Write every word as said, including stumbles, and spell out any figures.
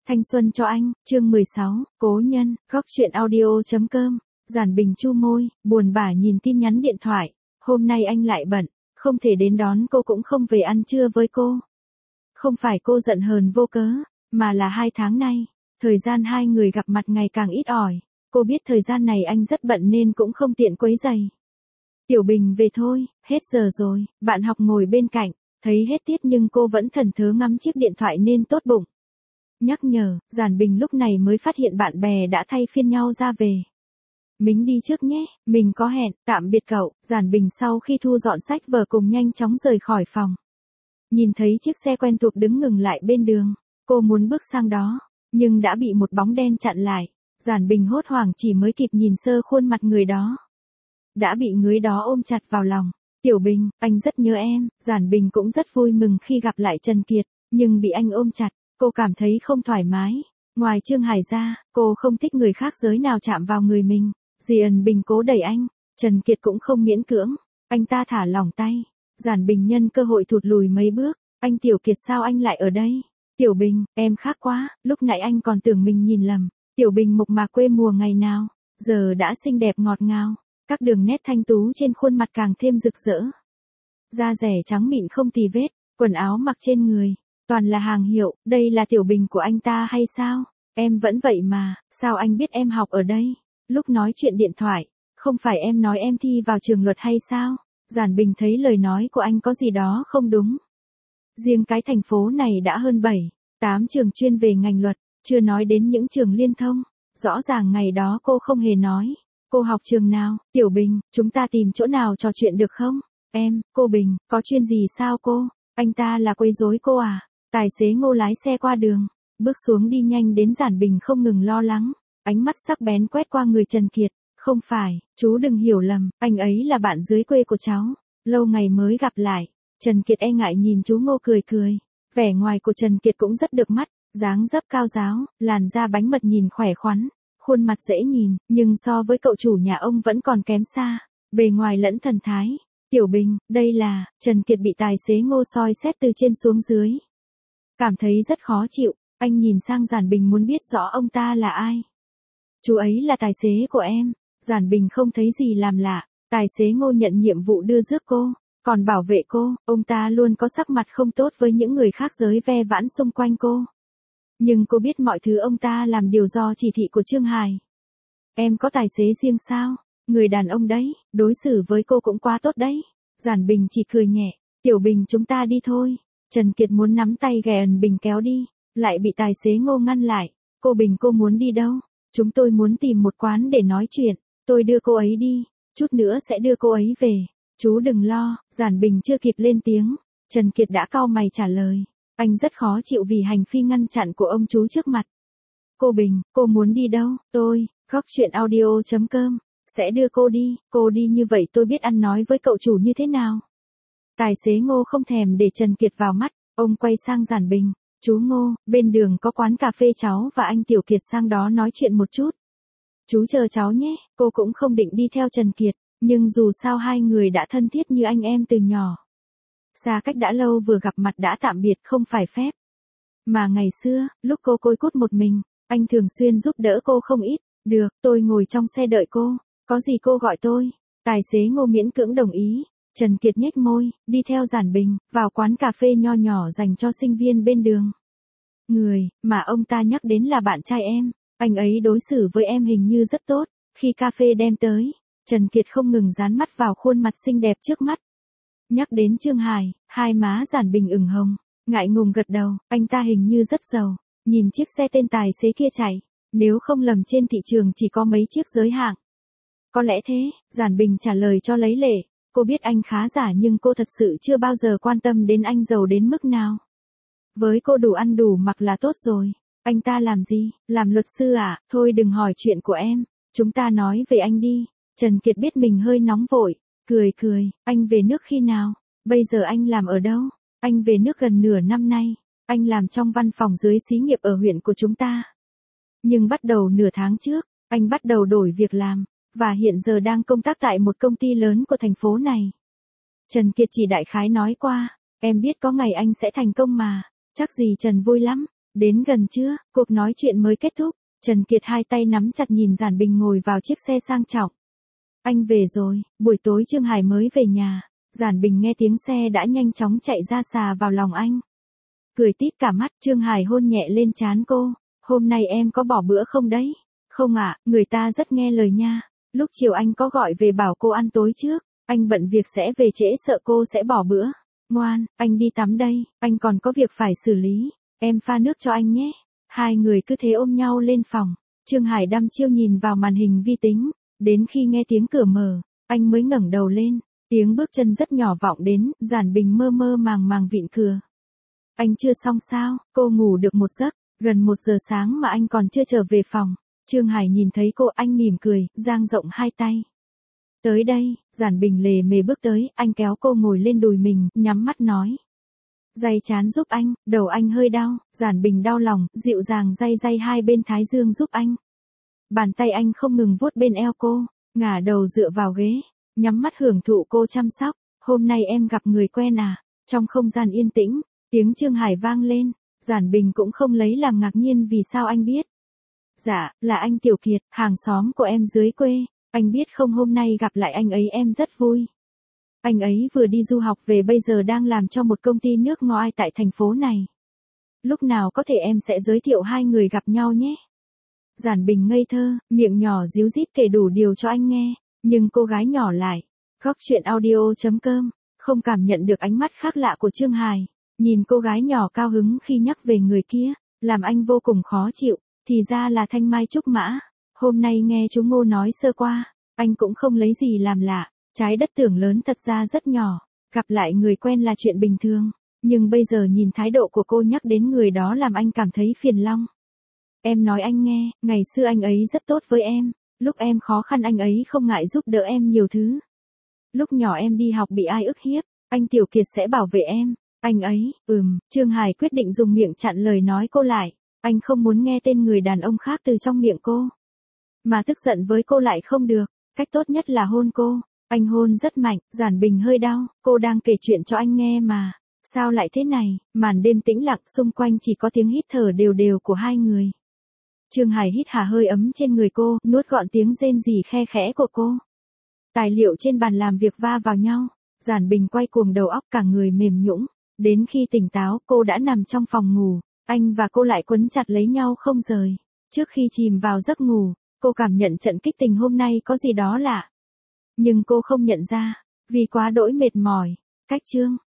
Thanh xuân cho anh, chương mười sáu, cố nhân, góc truyện audio.com, Giản Bình chu môi, buồn bã nhìn tin nhắn điện thoại, hôm nay anh lại bận, không thể đến đón cô cũng không về ăn trưa với cô. Không phải cô giận hờn vô cớ, mà là hai tháng nay, thời gian hai người gặp mặt ngày càng ít ỏi, cô biết thời gian này anh rất bận nên cũng không tiện quấy rầy. Tiểu Bình về thôi, hết giờ rồi, bạn học ngồi bên cạnh, thấy hết tiết nhưng cô vẫn thẫn thờ ngắm chiếc điện thoại nên tốt bụng. Nhắc nhở, Giản Bình lúc này mới phát hiện bạn bè đã thay phiên nhau ra về. Mình đi trước nhé, mình có hẹn, tạm biệt cậu. Giản Bình sau khi thu dọn sách vở cùng nhanh chóng rời khỏi phòng. Nhìn thấy chiếc xe quen thuộc đứng ngừng lại bên đường, cô muốn bước sang đó, nhưng đã bị một bóng đen chặn lại. Giản Bình hốt hoảng chỉ mới kịp nhìn sơ khuôn mặt người đó. Đã bị người đó ôm chặt vào lòng. Tiểu Bình, anh rất nhớ em. Giản Bình cũng rất vui mừng khi gặp lại Trần Kiệt, nhưng bị anh ôm chặt, cô cảm thấy không thoải mái. Ngoài Trương Hải ra, cô không thích người khác giới nào chạm vào người mình. Diền Bình cố đẩy anh, Trần Kiệt cũng không miễn cưỡng, anh ta thả lỏng tay. Giản Bình nhân cơ hội thụt lùi mấy bước, anh Tiểu Kiệt sao anh lại ở đây? Tiểu Bình, em khác quá, lúc nãy anh còn tưởng mình nhìn lầm. Tiểu Bình mộc mạc quê mùa ngày nào, giờ đã xinh đẹp ngọt ngào, các đường nét thanh tú trên khuôn mặt càng thêm rực rỡ. Da dẻ trắng mịn không tì vết, quần áo mặc trên người, toàn là hàng hiệu, đây là Tiểu Bình của anh ta hay sao? Em vẫn vậy mà, sao anh biết em học ở đây? Lúc nói chuyện điện thoại, không phải em nói em thi vào trường luật hay sao? Giản Bình thấy lời nói của anh có gì đó không đúng. Riêng cái thành phố này đã hơn bảy, tám trường chuyên về ngành luật, chưa nói đến những trường liên thông. Rõ ràng ngày đó cô không hề nói. Cô học trường nào? Tiểu Bình, chúng ta tìm chỗ nào trò chuyện được không? Em, cô Bình, có chuyện gì sao cô? Anh ta là quấy rối cô à? Tài xế Ngô lái xe qua đường, bước xuống đi nhanh đến. Giản Bình không ngừng lo lắng, ánh mắt sắc bén quét qua người Trần Kiệt. Không phải, chú đừng hiểu lầm, anh ấy là bạn dưới quê của cháu, lâu ngày mới gặp lại. Trần Kiệt e ngại nhìn chú Ngô cười cười, vẻ ngoài của Trần Kiệt cũng rất được mắt, dáng dấp cao ráo, làn da bánh mật nhìn khỏe khoắn, khuôn mặt dễ nhìn, nhưng so với cậu chủ nhà ông vẫn còn kém xa, bề ngoài lẫn thần thái. Tiểu Bình, đây là, Trần Kiệt bị tài xế Ngô soi xét từ trên xuống dưới. Cảm thấy rất khó chịu, anh nhìn sang Giản Bình muốn biết rõ ông ta là ai. Chú ấy là tài xế của em. Giản Bình không thấy gì làm lạ, tài xế Ngô nhận nhiệm vụ đưa rước cô, còn bảo vệ cô, ông ta luôn có sắc mặt không tốt với những người khác giới ve vãn xung quanh cô. Nhưng cô biết mọi thứ ông ta làm đều do chỉ thị của Trương Hải. Em có tài xế riêng sao? Người đàn ông đấy, đối xử với cô cũng quá tốt đấy. Giản Bình chỉ cười nhẹ, Tiểu Bình chúng ta đi thôi. Trần Kiệt muốn nắm tay Giản Bình kéo đi, lại bị tài xế Ngô ngăn lại. Cô Bình cô muốn đi đâu? Chúng tôi muốn tìm một quán để nói chuyện, tôi đưa cô ấy đi, chút nữa sẽ đưa cô ấy về. Chú đừng lo. Giản Bình chưa kịp lên tiếng, Trần Kiệt đã cau mày trả lời. Anh rất khó chịu vì hành vi ngăn chặn của ông chú trước mặt. Cô Bình, cô muốn đi đâu? Tôi, góc truyện audio.com, sẽ đưa cô đi. Cô đi như vậy tôi biết ăn nói với cậu chủ như thế nào. Tài xế Ngô không thèm để Trần Kiệt vào mắt, ông quay sang Giản Bình. Chú Ngô, bên đường có quán cà phê, cháu và anh Tiểu Kiệt sang đó nói chuyện một chút. Chú chờ cháu nhé. Cô cũng không định đi theo Trần Kiệt, nhưng dù sao hai người đã thân thiết như anh em từ nhỏ. Xa cách đã lâu vừa gặp mặt đã tạm biệt không phải phép. Mà ngày xưa, lúc cô côi cút một mình, anh thường xuyên giúp đỡ cô không ít. Được, tôi ngồi trong xe đợi cô, có gì cô gọi tôi. Tài xế Ngô miễn cưỡng đồng ý. Trần Kiệt nhếch môi, đi theo Giản Bình, vào quán cà phê nho nhỏ dành cho sinh viên bên đường. Người, mà ông ta nhắc đến là bạn trai em, anh ấy đối xử với em hình như rất tốt. Khi cà phê đem tới, Trần Kiệt không ngừng dán mắt vào khuôn mặt xinh đẹp trước mắt. Nhắc đến Trương Hải, hai má Giản Bình ửng hồng, ngại ngùng gật đầu, anh ta hình như rất giàu, nhìn chiếc xe tên tài xế kia chạy, nếu không lầm trên thị trường chỉ có mấy chiếc giới hạng. Có lẽ thế, Giản Bình trả lời cho lấy lệ. Cô biết anh khá giả nhưng cô thật sự chưa bao giờ quan tâm đến anh giàu đến mức nào. Với cô đủ ăn đủ mặc là tốt rồi. Anh ta làm gì? Làm luật sư à? Thôi đừng hỏi chuyện của em, chúng ta nói về anh đi. Trần Kiệt biết mình hơi nóng vội, cười cười, anh về nước khi nào? Bây giờ anh làm ở đâu? Anh về nước gần nửa năm nay, anh làm trong văn phòng dưới xí nghiệp ở huyện của chúng ta. Nhưng bắt đầu nửa tháng trước, anh bắt đầu đổi việc làm, và hiện giờ đang công tác tại một công ty lớn của thành phố này. Trần Kiệt chỉ đại khái nói qua, em biết có ngày anh sẽ thành công mà, chắc gì Trần vui lắm. Đến gần trưa, cuộc nói chuyện mới kết thúc, Trần Kiệt hai tay nắm chặt nhìn Giản Bình ngồi vào chiếc xe sang trọng. Anh về rồi, buổi tối Trương Hải mới về nhà, Giản Bình nghe tiếng xe đã nhanh chóng chạy ra xà vào lòng anh. Cười tít cả mắt, Trương Hải hôn nhẹ lên trán cô, hôm nay em có bỏ bữa không đấy? Không ạ, người ta rất nghe lời nha, lúc chiều anh có gọi về bảo cô ăn tối trước, anh bận việc sẽ về trễ sợ cô sẽ bỏ bữa. Ngoan, anh đi tắm đây, anh còn có việc phải xử lý, em pha nước cho anh nhé. Hai người cứ thế ôm nhau lên phòng, Trương Hải đăm chiêu nhìn vào màn hình vi tính, đến khi nghe tiếng cửa mở, anh mới ngẩng đầu lên, tiếng bước chân rất nhỏ vọng đến, Giản Bình mơ mơ màng màng vịn cửa. Anh chưa xong sao, cô ngủ được một giấc, gần một giờ sáng mà anh còn chưa trở về phòng. Trương Hải nhìn thấy cô, anh mỉm cười, dang rộng hai tay. Tới đây, Giản Bình lề mề bước tới, anh kéo cô ngồi lên đùi mình, nhắm mắt nói. Day chán giúp anh, đầu anh hơi đau, Giản Bình đau lòng, dịu dàng day day hai bên thái dương giúp anh. Bàn tay anh không ngừng vuốt bên eo cô, ngả đầu dựa vào ghế, nhắm mắt hưởng thụ cô chăm sóc. Hôm nay em gặp người quen à? Trong không gian yên tĩnh, tiếng Trương Hải vang lên, Giản Bình cũng không lấy làm ngạc nhiên vì sao anh biết. Dạ, là anh Tiểu Kiệt, hàng xóm của em dưới quê, anh biết không hôm nay gặp lại anh ấy em rất vui. Anh ấy vừa đi du học về bây giờ đang làm cho một công ty nước ngoài tại thành phố này. Lúc nào có thể em sẽ giới thiệu hai người gặp nhau nhé. Giản Bình ngây thơ, miệng nhỏ díu dít kể đủ điều cho anh nghe, nhưng cô gái nhỏ lại. Góc truyện audio chấm com, không cảm nhận được ánh mắt khác lạ của Trương Hải. Nhìn cô gái nhỏ cao hứng khi nhắc về người kia, làm anh vô cùng khó chịu, thì ra là Thanh Mai Trúc Mã. Hôm nay nghe chú Ngô nói sơ qua, anh cũng không lấy gì làm lạ, trái đất tưởng lớn thật ra rất nhỏ, gặp lại người quen là chuyện bình thường, nhưng bây giờ nhìn thái độ của cô nhắc đến người đó làm anh cảm thấy phiền long. Em nói anh nghe, ngày xưa anh ấy rất tốt với em, lúc em khó khăn anh ấy không ngại giúp đỡ em nhiều thứ. Lúc nhỏ em đi học bị ai ức hiếp, anh Tiểu Kiệt sẽ bảo vệ em. Anh ấy, ừm, Trương Hải quyết định dùng miệng chặn lời nói cô lại, anh không muốn nghe tên người đàn ông khác từ trong miệng cô. Mà tức giận với cô lại không được, cách tốt nhất là hôn cô. Anh hôn rất mạnh, Giản Bình hơi đau, cô đang kể chuyện cho anh nghe mà. Sao lại thế này, màn đêm tĩnh lặng xung quanh chỉ có tiếng hít thở đều đều của hai người. Trương Hải hít hà hơi ấm trên người cô, nuốt gọn tiếng rên rỉ khe khẽ của cô. Tài liệu trên bàn làm việc va vào nhau, Giản Bình quay cuồng đầu óc cả người mềm nhũn. Đến khi tỉnh táo cô đã nằm trong phòng ngủ, anh và cô lại quấn chặt lấy nhau không rời. Trước khi chìm vào giấc ngủ, cô cảm nhận trận kích tình hôm nay có gì đó lạ. Nhưng cô không nhận ra, vì quá đỗi mệt mỏi. Cách chương